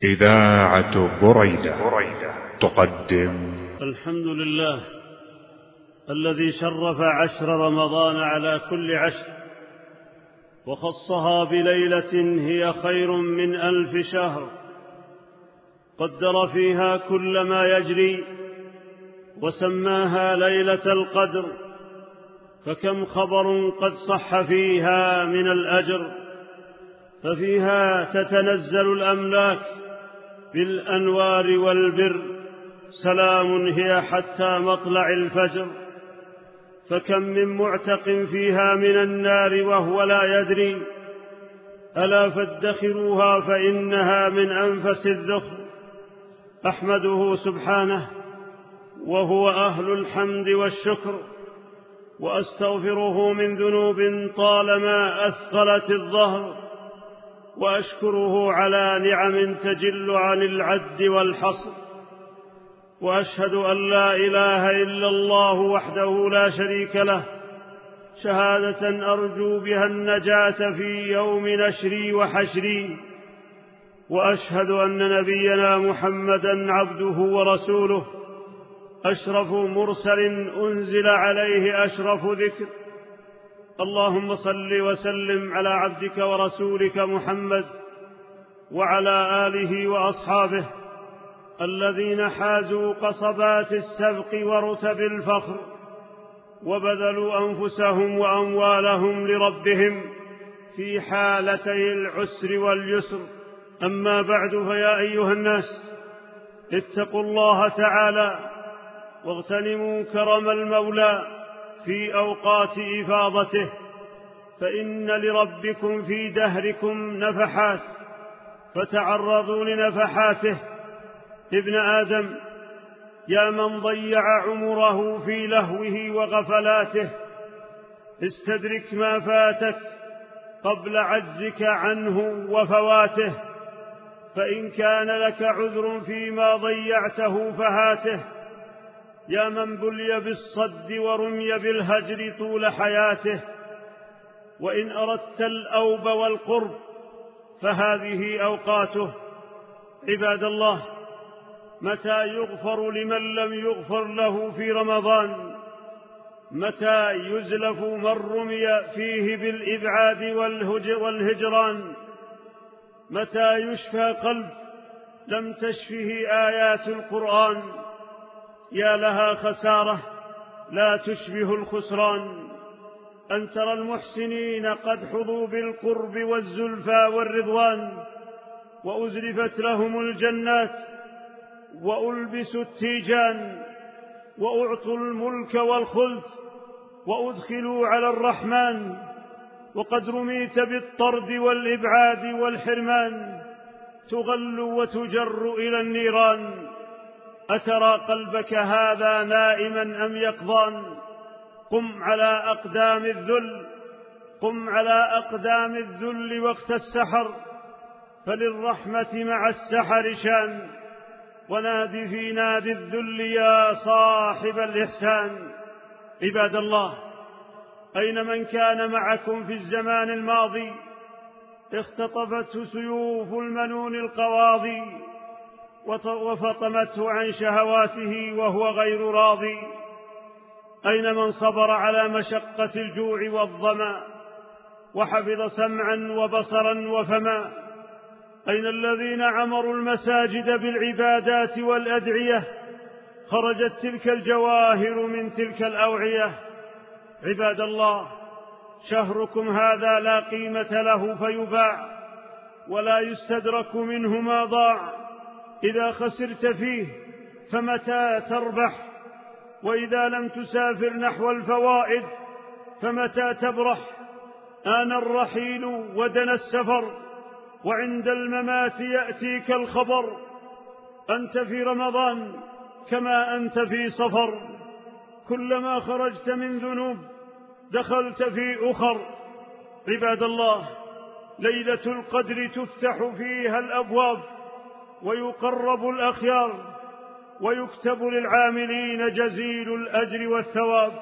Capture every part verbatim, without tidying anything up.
إذاعة بريدة تقدم. الحمد لله الذي شرف عشر رمضان على كل عشر، وخصها بليلة هي خير من ألف شهر، قدر فيها كل ما يجري وسماها ليلة القدر، فكم خبر قد صح فيها من الأجر. ففيها تتنزل الأملاك بالأنوار والبر، سلام هي حتى مطلع الفجر. فكم من معتق فيها من النار وهو لا يدري، ألا فادخروها فإنها من أنفس الذخر. أحمده سبحانه وهو أهل الحمد والشكر، وأستغفره من ذنوب طالما أثقلت الظهر، وأشكره على نعم تجل عن العد والحصر. وأشهد أن لا إله إلا الله وحده لا شريك له، شهادة أرجو بها النجاة في يوم نشري وحشري. وأشهد أن نبينا محمدًا عبده ورسوله، أشرف مرسل أنزل عليه أشرف ذكر. اللهم صل وسلم على عبدك ورسولك محمد وعلى آله وأصحابه الذين حازوا قصبات السبق ورتب الفخر، وبذلوا أنفسهم وأموالهم لربهم في حالتي العسر واليسر. أما بعد، فيا أيها الناس، اتقوا الله تعالى واغتنموا كرم المولى في أوقات إفاضته، فإن لربكم في دهركم نفحات، فتعرضوا لنفحاته. ابن آدم، يا من ضيع عمره في لهوه وغفلاته، استدرك ما فاتك قبل عجزك عنه وفواته، فإن كان لك عذر فيما ضيعته فهاته. يا من بلي بالصد ورمي بالهجر طول حياته، وإن أردت الأوب والقرب فهذه أوقاته. عباد الله، متى يغفر لمن لم يغفر له في رمضان؟ متى يزلف من رمي فيه بالإبعاد والهجران؟ متى يشفى قلب لم تشفه آيات القرآن؟ يا لها خسارة لا تشبه الخسران، أن ترى المحسنين قد حظوا بالقرب والزلفى والرضوان، وأزلفت لهم الجنات، وألبسوا التيجان، وأعطوا الملك والخلد، وأدخلوا على الرحمن، وقد رميت بالطرد والإبعاد والحرمان، تغل وتجر إلى النيران. أترى قلبك هذا نائما أم يقظان؟ قم على أقدام الذل، قم على أقدام الذل وقت السحر، فللرحمة مع السحر شان. ونادي في نادي الذل يا صاحب الإحسان. عباد الله، أين من كان معكم في الزمان الماضي اختطفته سيوف المنون القواضي، وفطمته عن شهواته وهو غير راضي؟ أين من صبر على مشقة الجوع والظمأ وحفظ سمعا وبصرا وفما؟ أين الذين عمروا المساجد بالعبادات والأدعية، خرجت تلك الجواهر من تلك الأوعية؟ عباد الله، شهركم هذا لا قيمة له فيباع، ولا يستدرك منه ما ضاع. إذا خسرت فيه فمتى تربح؟ وإذا لم تسافر نحو الفوائد فمتى تبرح؟ آن الرحيل ودنا السفر، وعند الممات يأتيك الخبر. أنت في رمضان كما أنت في صفر، كلما خرجت من ذنوب دخلت في أخر. عباد الله، ليلة القدر تفتح فيها الأبواب، ويقرب الأخيار، ويكتب للعاملين جزيل الأجر والثواب.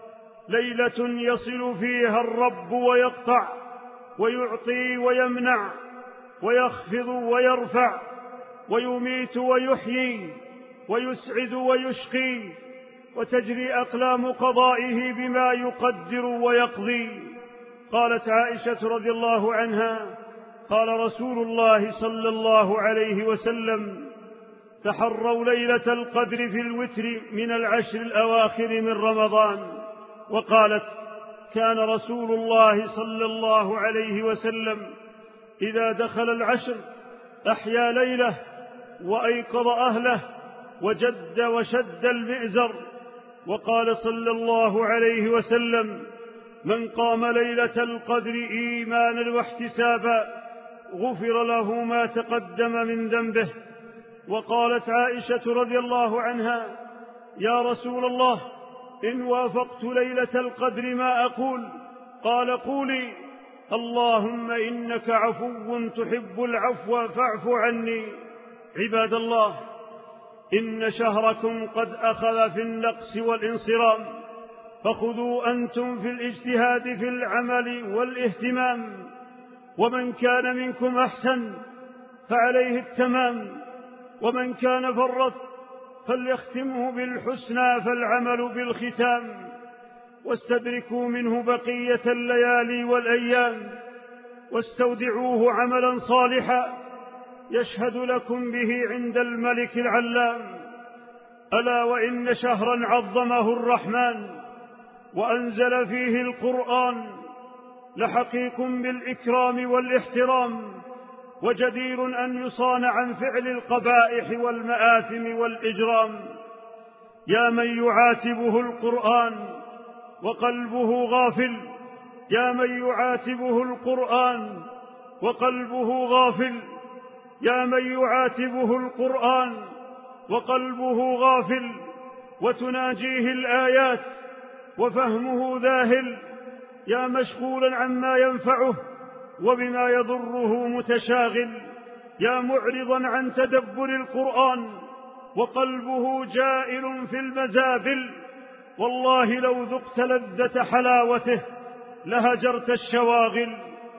ليلة يصل فيها الرب ويقطع، ويعطي ويمنع، ويخفض ويرفع، ويميت ويحيي ويسعد ويشقي، وتجري أقلام قضائه بما يقدر ويقضي. قالت عائشة رضي الله عنها: قال رسول الله صلى الله عليه وسلم: تحروا ليلة القدر في الوتر من العشر الأواخر من رمضان. وقالت: كان رسول الله صلى الله عليه وسلم إذا دخل العشر أحيا ليله وأيقظ أهله وجد وشد المئزر. وقال صلى الله عليه وسلم: من قام ليلة القدر إيمانا واحتسابا غفر له ما تقدم من ذنبه. وقالت عائشة رضي الله عنها: يا رسول الله، إن وافقت ليلة القدر ما أقول؟ قال: قولي: اللهم إنك عفو تحب العفو فاعف عني. عباد الله، إن شهركم قد أخذ في النقص والانصرام، فخذوا أنتم في الاجتهاد في العمل والاهتمام، ومن كان منكم أحسن فعليه التمام، ومن كان فرط فليختمه بالحسنى فالعمل بالختام، واستدركوا منه بقية الليالي والأيام، واستودعوه عملا صالحا يشهد لكم به عند الملك العلام. ألا وإن شهرا عظمه الرحمن وأنزل فيه القرآن لحقيق بالإكرام والاحترام، وجدير أن يصان عن فعل القبائح والمآثم والإجرام. يا من يعاتبه القرآن وقلبه غافل، يا من يعاتبه القرآن وقلبه غافل، يا من يعاتبه القرآن وقلبه غافل، وتناجيه الآيات وفهمه ذاهل، يا مشغولا عما ينفعه وبما يضره متشاغل، يا معرضا عن تدبر القرآن وقلبه جائل في المزابل. والله لو ذقت لذة حلاوته لهجرت الشواغل،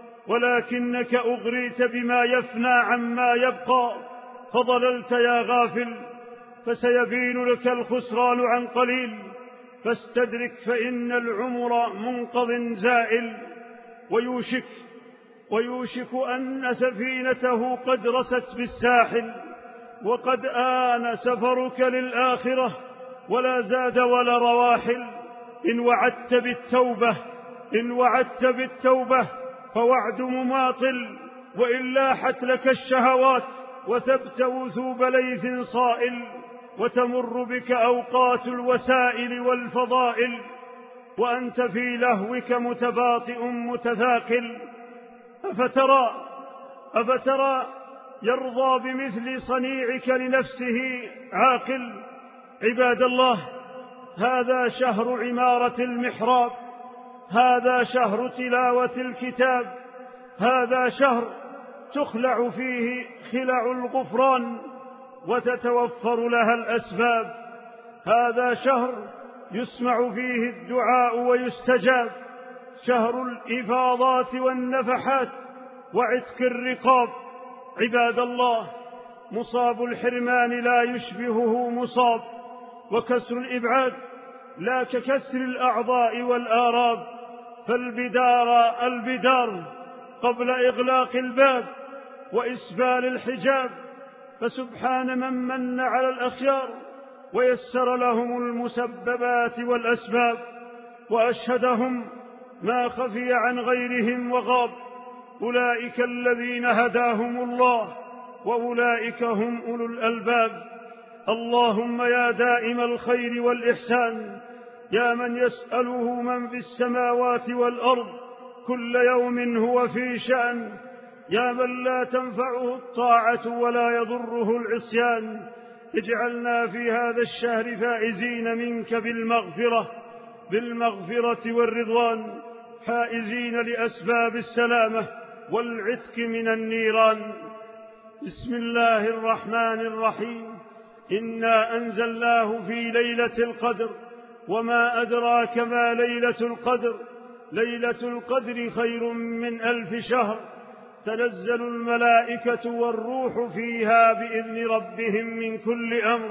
ولكنك أغريت بما يفنى عما يبقى فضللت يا غافل. فسيبين لك الخسران عن قليل، فاستدرك فإن العمر منقض زائل. ويوشك ويوشك أن سفينته قد رست بالساحل، وقد آن سفرك للآخرة ولا زاد ولا رواحل. إن وعدت بالتوبة إن وعدت بالتوبة فوعد مماطل، وإن لاحت لك الشهوات وثبت وثوب ليث صائل، وتمر بك أوقات الوسائل والفضائل وأنت في لهوك متباطئ متثاقل. أفترى أفترى يرضى بمثل صنيعك لنفسه عاقل؟ عباد الله، هذا شهر عمارة المحراب، هذا شهر تلاوة الكتاب، هذا شهر تخلع فيه خلع الغفران وتتوفر لها الأسباب، هذا شهر يسمع فيه الدعاء ويستجاب، شهر الإفاضات والنفحات وعتق الرقاب. عباد الله، مصاب الحرمان لا يشبهه مصاب، وكسر الإبعاد لا ككسر الأعضاء والآراب، فالبدار البدار قبل إغلاق الباب وإسبال الحجاب. فسبحان من من على الأخيار ويسر لهم المسببات والأسباب، وأشهدهم ما خفي عن غيرهم وغاب. أولئك الذين هداهم الله وأولئك هم أولو الألباب. اللهم يا دائم الخير والإحسان، يا من يسأله من في السماوات والأرض كل يوم هو في شأن، يا من لا تنفعه الطاعة ولا يضره العصيان، اجعلنا في هذا الشهر فائزين منك بالمغفرة بالمغفرة والرضوان، حائزين لأسباب السلامة والعتق من النيران. بسم الله الرحمن الرحيم. إنا أنزلناه في ليلة القدر، وما أدراك ما ليلة القدر. ليلة القدر خير من ألف شهر، تنزل الملائكة والروح فيها بإذن ربهم من كل أمر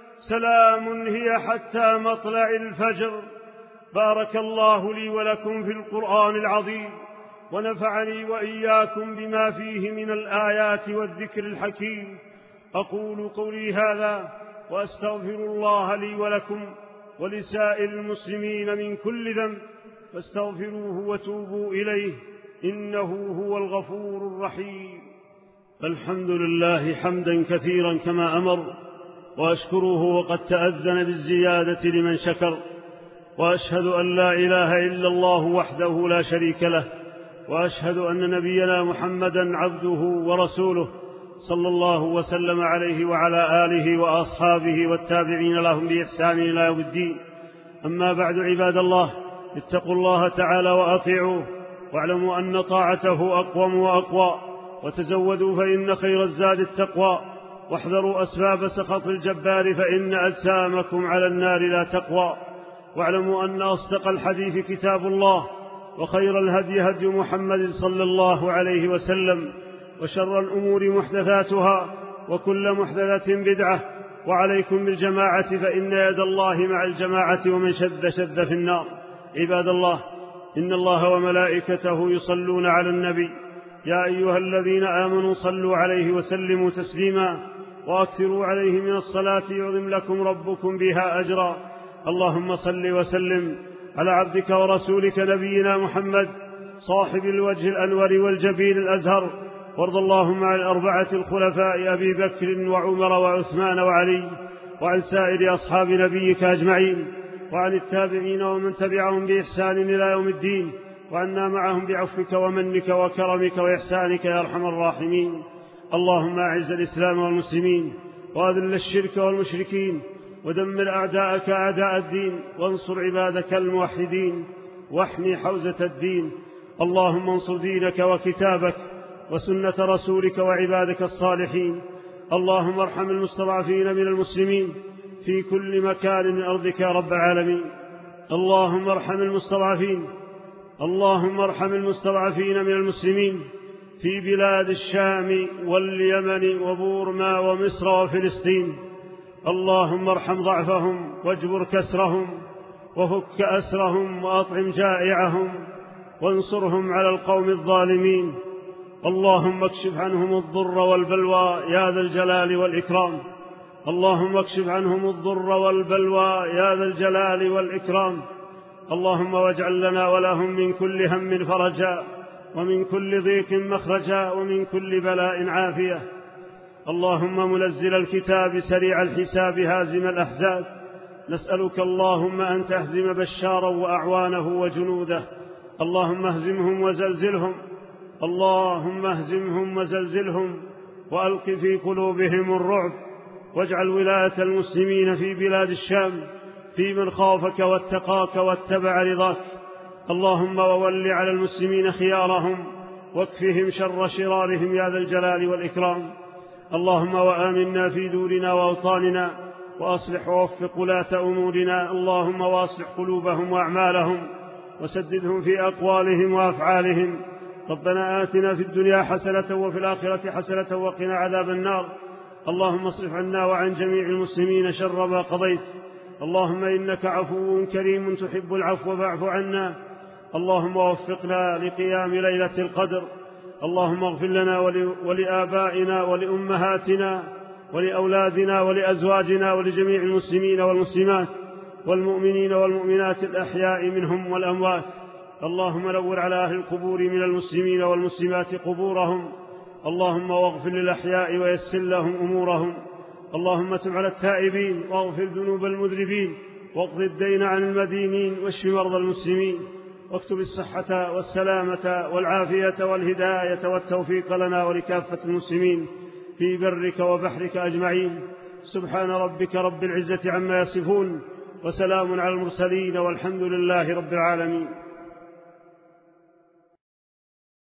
سلام هي حتى مطلع الفجر. بارك الله لي ولكم في القرآن العظيم، ونفعني وإياكم بما فيه من الآيات والذكر الحكيم. أقول قولي هذا وأستغفر الله لي ولكم ولسائر المسلمين من كل ذنب، فاستغفروه وتوبوا إليه إنه هو الغفور الرحيم. الحمد لله حمدا كثيرا كما أمر، وأشكره وقد تأذن بالزيادة لمن شكر، وأشهد أن لا إله إلا الله وحده لا شريك له، وأشهد أن نبينا محمدا عبده ورسوله صلى الله وسلم عليه وعلى آله وأصحابه والتابعين لهم بإحسان إلى يوم الدين. أما بعد، عباد الله، اتقوا الله تعالى وأطيعوه، واعلموا أن طاعته أقوم وأقوى، وتزودوا فإن خير الزاد التقوى، واحذروا أسباب سخط الجبار فإن أجسامكم على النار لا تقوى. واعلموا أن أصدق الحديث كتاب الله، وخير الهدي هدي محمد صلى الله عليه وسلم، وشر الأمور محدثاتها، وكل محدثة بدعة، وعليكم بالجماعة فإن يد الله مع الجماعة، ومن شد شد في النار. عباد الله، إن الله وملائكته يصلون على النبي، يا أيها الذين آمنوا صلوا عليه وسلموا تسليما، وأكثروا عليه من الصلاة يعظم لكم ربكم بها أجرا. اللهم صل وسلم على عبدك ورسولك نبينا محمد صاحب الوجه الأنور والجبين الأزهر، وارض اللهم عن الأربعة الخلفاء أبي بكر وعمر وعثمان وعلي، وعن سائر أصحاب نبيك أجمعين، وعن التابعين ومن تبعهم بإحسان إلى يوم الدين، وعنا معهم بعفوك ومنك وكرمك وإحسانك يا أرحم الراحمين. اللهم أعز الإسلام والمسلمين، وأذل الشرك والمشركين، ودمر أعداءك أعداء الدين، وانصر عبادك الموحدين، واحمي حوزة الدين. اللهم انصر دينك وكتابك وسنة رسولك وعبادك الصالحين. اللهم ارحم المستضعفين من المسلمين في كل مكان من أرضك يا رب العالمين. اللهم ارحم المستضعفين اللهم ارحم المستضعفين من المسلمين في بلاد الشام واليمن وبورما ومصر وفلسطين. اللهم ارحم ضعفهم واجبر كسرهم وفك أسرهم وأطعم جائعهم وانصرهم على القوم الظالمين. اللهم اكشف عنهم الضر والبلوى يا ذا الجلال والإكرام. اللهم اكشف عنهم الضر والبلوى يا ذا الجلال والإكرام. اللهم واجعل لنا ولهم من كل هم فرجا، ومن كل ضيق مخرجا، ومن كل بلاء عافية. اللهم منزل الكتاب سريع الحساب هازم الأحزاب، نسألك اللهم أن تهزم بشارا وأعوانه وجنوده. اللهم اهزمهم وزلزلهم اللهم اهزمهم وزلزلهم وألق في قلوبهم الرعب، واجعل ولاية المسلمين في بلاد الشام في من خافك واتقاك واتبع رضاك. اللهم وول على المسلمين خيارهم واكفهم شر شرارهم يا ذا الجلال والإكرام. اللهم وآمنا في دورنا وأوطاننا، وأصلح ووفق ولاة أمورنا. اللهم واصلح قلوبهم وأعمالهم، وسددهم في أقوالهم وأفعالهم. ربنا آتنا في الدنيا حسنة وفي الآخرة حسنة وقنا عذاب النار. اللهم اصرف عنا وعن جميع المسلمين شر ما قضيت. اللهم إنك عفو كريم تحب العفو فاعف عنا. اللهم وفقنا لقيام ليلة القدر. اللهم اغفر لنا ولآبائنا ولأمهاتنا ولأولادنا ولأزواجنا ولجميع المسلمين والمسلمات والمؤمنين والمؤمنات الأحياء منهم والأموات. اللهم نور على أهل القبور من المسلمين والمسلمات قبورهم. اللهم واغفر للأحياء ويسر لهم أمورهم. اللهم تب على التائبين واغفر ذنوب المذنبين، واقض الدين عن المدينين، واشف مرضى المسلمين، واكتب الصحة والسلامة والعافية والهداية والتوفيق لنا ولكافة المسلمين في برك وبحرك أجمعين. سبحان ربك رب العزة عما يصفون، وسلام على المرسلين، والحمد لله رب العالمين.